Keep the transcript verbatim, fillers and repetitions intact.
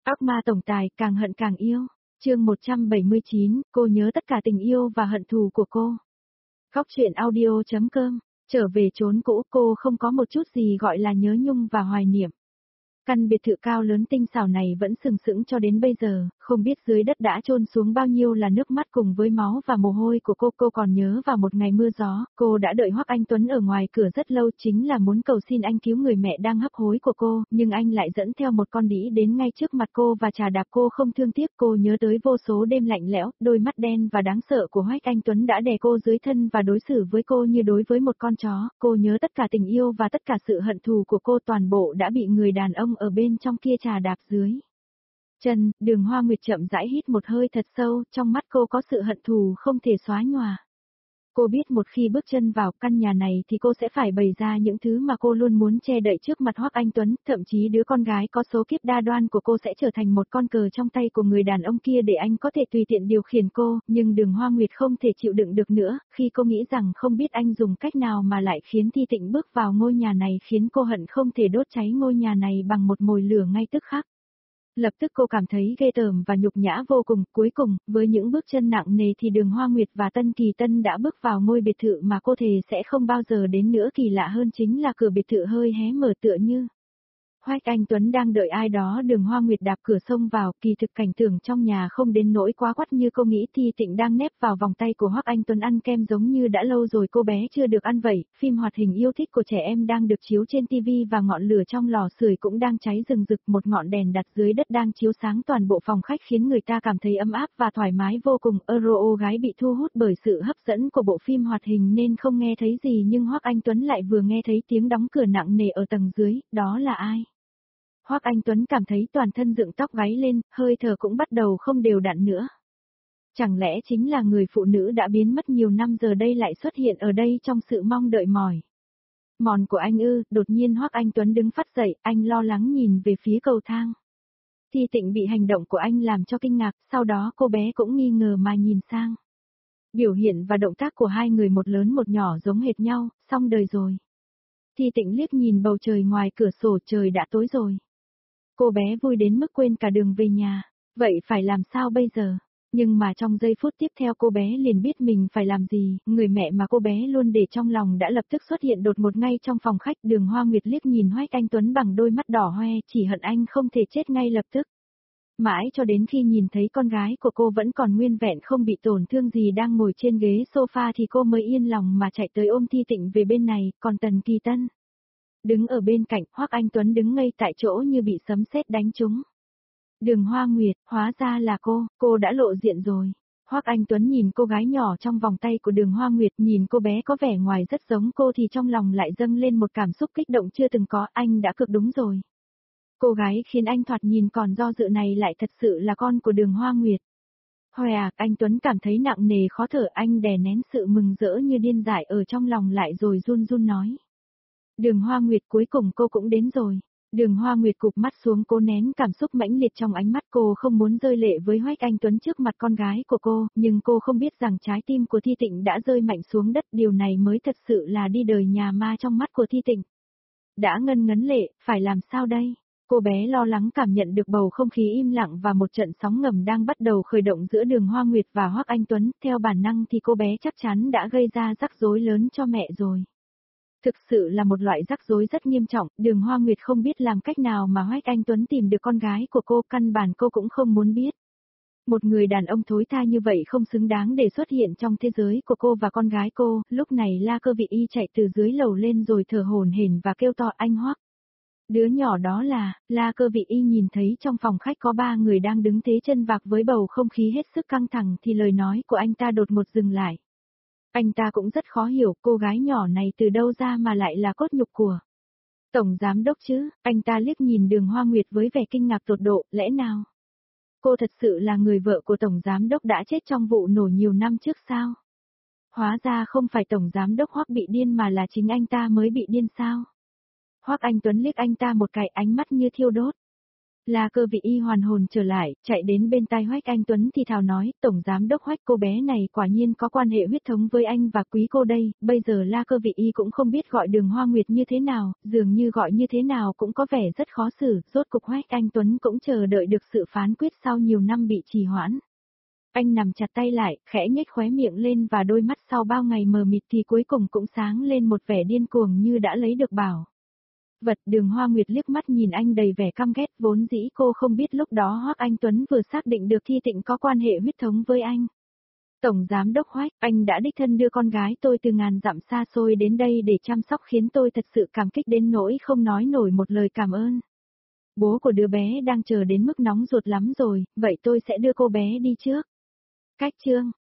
Ác ma tổng tài càng hận càng yêu. Chương một trăm bảy mươi chín, cô nhớ tất cả tình yêu và hận thù của cô. Góc truyện audio chấm com. Trở về chốn cũ, cô không có một chút gì gọi là nhớ nhung và hoài niệm. Căn biệt thự cao lớn tinh xảo này vẫn sừng sững cho đến bây giờ, không biết dưới đất đã chôn xuống bao nhiêu là nước mắt cùng với máu và mồ hôi của cô. Cô còn nhớ vào một ngày mưa gió, cô đã đợi Hoắc Anh Tuấn ở ngoài cửa rất lâu, chính là muốn cầu xin anh cứu người mẹ đang hấp hối của cô, nhưng anh lại dẫn theo một con đĩ đến ngay trước mặt cô và chà đạp cô không thương tiếc. Cô nhớ tới vô số đêm lạnh lẽo, đôi mắt đen và đáng sợ của Hoắc Anh Tuấn đã đè cô dưới thân và đối xử với cô như đối với một con chó. Cô nhớ tất cả tình yêu và tất cả sự hận thù của cô, toàn bộ đã bị người đàn ông ở bên trong kia trà đạp dưới chân. Đường Hoa Nguyệt chậm rãi hít một hơi thật sâu, trong mắt cô có sự hận thù không thể xóa nhòa. Cô biết một khi bước chân vào căn nhà này thì cô sẽ phải bày ra những thứ mà cô luôn muốn che đậy trước mặt Hoắc Anh Tuấn, thậm chí đứa con gái có số kiếp đa đoan của cô sẽ trở thành một con cờ trong tay của người đàn ông kia để anh có thể tùy tiện điều khiển cô, nhưng Đường Hoa Nguyệt không thể chịu đựng được nữa, khi cô nghĩ rằng không biết anh dùng cách nào mà lại khiến Thi Tịnh bước vào ngôi nhà này, khiến cô hận không thể đốt cháy ngôi nhà này bằng một mồi lửa ngay tức khắc. Lập tức cô cảm thấy ghê tởm và nhục nhã vô cùng. Cuối cùng, với những bước chân nặng nề thì Đường Hoa Nguyệt và Tân Kỳ Tân đã bước vào ngôi biệt thự mà cô thề sẽ không bao giờ đến nữa. Kỳ lạ hơn chính là cửa biệt thự hơi hé mở, tựa như Hoắc Anh Tuấn đang đợi ai đó. Đường Hoa Nguyệt đạp cửa xông vào, kỳ thực cảnh tượng trong nhà không đến nỗi quá quắt như cô nghĩ. Thi Tịnh đang nép vào vòng tay của Hoắc Anh Tuấn ăn kem giống như đã lâu rồi cô bé chưa được ăn vậy. Phim hoạt hình yêu thích của trẻ em đang được chiếu trên tivi và ngọn lửa trong lò sưởi cũng đang cháy rừng rực. Một ngọn đèn đặt dưới đất đang chiếu sáng toàn bộ phòng khách khiến người ta cảm thấy ấm áp và thoải mái vô cùng. Euro gái bị thu hút bởi sự hấp dẫn của bộ phim hoạt hình nên không nghe thấy gì, nhưng Hoắc Anh Tuấn lại vừa nghe thấy tiếng đóng cửa nặng nề ở tầng dưới. Đó là ai? Hoắc Anh Tuấn cảm thấy toàn thân dựng tóc gáy lên, hơi thở cũng bắt đầu không đều đặn nữa. Chẳng lẽ chính là người phụ nữ đã biến mất nhiều năm giờ đây lại xuất hiện ở đây trong sự mong đợi mỏi mòn của anh ư? Đột nhiên Hoắc Anh Tuấn đứng phắt dậy, anh lo lắng nhìn về phía cầu thang. Thi Tịnh bị hành động của anh làm cho kinh ngạc, sau đó cô bé cũng nghi ngờ mà nhìn sang. Biểu hiện và động tác của hai người một lớn một nhỏ giống hệt nhau, xong đời rồi. Thi Tịnh liếc nhìn bầu trời ngoài cửa sổ, trời đã tối rồi. Cô bé vui đến mức quên cả đường về nhà. Vậy phải làm sao bây giờ? Nhưng mà trong giây phút tiếp theo cô bé liền biết mình phải làm gì. Người mẹ mà cô bé luôn để trong lòng đã lập tức xuất hiện đột ngột ngay trong phòng khách. Đường Hoa Nguyệt liếc nhìn Hoắc Anh Tuấn bằng đôi mắt đỏ hoe, chỉ hận anh không thể chết ngay lập tức. Mãi cho đến khi nhìn thấy con gái của cô vẫn còn nguyên vẹn không bị tổn thương gì đang ngồi trên ghế sofa thì cô mới yên lòng mà chạy tới ôm Thi Tịnh về bên này. Còn Tần Kỳ Tân đứng ở bên cạnh, Hoắc Anh Tuấn đứng ngây tại chỗ như bị sấm sét đánh trúng. Đường Hoa Nguyệt, hóa ra là cô, cô đã lộ diện rồi. Hoắc Anh Tuấn nhìn cô gái nhỏ trong vòng tay của Đường Hoa Nguyệt, nhìn cô bé có vẻ ngoài rất giống cô thì trong lòng lại dâng lên một cảm xúc kích động chưa từng có. Anh đã cực đúng rồi. Cô gái khiến anh thoạt nhìn còn do dự này lại thật sự là con của Đường Hoa Nguyệt. Hồi à, anh Tuấn cảm thấy nặng nề khó thở, anh đè nén sự mừng rỡ như điên dại ở trong lòng lại rồi run run nói. Đường Hoa Nguyệt, cuối cùng cô cũng đến rồi. Đường Hoa Nguyệt cụp mắt xuống, cô nén cảm xúc mãnh liệt trong ánh mắt, cô không muốn rơi lệ với Hoắc Anh Tuấn trước mặt con gái của cô, nhưng cô không biết rằng trái tim của Thi Tịnh đã rơi mạnh xuống đất, điều này mới thật sự là đi đời nhà ma trong mắt của Thi Tịnh. Đã ngân ngấn lệ, phải làm sao đây? Cô bé lo lắng cảm nhận được bầu không khí im lặng và một trận sóng ngầm đang bắt đầu khởi động giữa Đường Hoa Nguyệt và Hoắc Anh Tuấn, theo bản năng thì cô bé chắc chắn đã gây ra rắc rối lớn cho mẹ rồi. Thực sự là một loại rắc rối rất nghiêm trọng, Đường Hoa Nguyệt không biết làm cách nào mà Hoắc Anh Tuấn tìm được con gái của cô, căn bản cô cũng không muốn biết. Một người đàn ông thối tha như vậy không xứng đáng để xuất hiện trong thế giới của cô và con gái cô. Lúc này La Cơ Vị Y chạy từ dưới lầu lên rồi thở hổn hển và kêu to, anh Hoắc. Đứa nhỏ đó là, La Cơ Vị Y nhìn thấy trong phòng khách có ba người đang đứng thế chân vạc với bầu không khí hết sức căng thẳng thì lời nói của anh ta đột ngột dừng lại. Anh ta cũng rất khó hiểu cô gái nhỏ này từ đâu ra mà lại là cốt nhục của Tổng Giám Đốc chứ. Anh ta liếc nhìn Đường Hoa Nguyệt với vẻ kinh ngạc tột độ, lẽ nào cô thật sự là người vợ của Tổng Giám Đốc đã chết trong vụ nổ nhiều năm trước sao? Hóa ra không phải Tổng Giám Đốc Hoắc bị điên mà là chính anh ta mới bị điên sao? Hoắc Anh Tuấn liếc anh ta một cái, ánh mắt như thiêu đốt. La Cơ Vị Y hoàn hồn trở lại, chạy đến bên tai Hoách Anh Tuấn thì thào nói, Tổng Giám Đốc Hoách, cô bé này quả nhiên có quan hệ huyết thống với anh và quý cô đây, bây giờ La Cơ Vị Y cũng không biết gọi Đường Hoa Nguyệt như thế nào, dường như gọi như thế nào cũng có vẻ rất khó xử, rốt cục Hoách Anh Tuấn cũng chờ đợi được sự phán quyết sau nhiều năm bị trì hoãn. Anh nằm chặt tay lại, khẽ nhếch khóe miệng lên và đôi mắt sau bao ngày mờ mịt thì cuối cùng cũng sáng lên một vẻ điên cuồng như đã lấy được bảo vật. Đường Hoa Nguyệt liếc mắt nhìn anh đầy vẻ căm ghét, vốn dĩ cô không biết lúc đó Hoắc Anh Tuấn vừa xác định được Thi Tịnh có quan hệ huyết thống với anh. Tổng Giám Đốc Hoách, anh đã đích thân đưa con gái tôi từ ngàn dặm xa xôi đến đây để chăm sóc khiến tôi thật sự cảm kích đến nỗi không nói nổi một lời cảm ơn. Bố của đứa bé đang chờ đến mức nóng ruột lắm rồi, vậy tôi sẽ đưa cô bé đi trước. Cách chương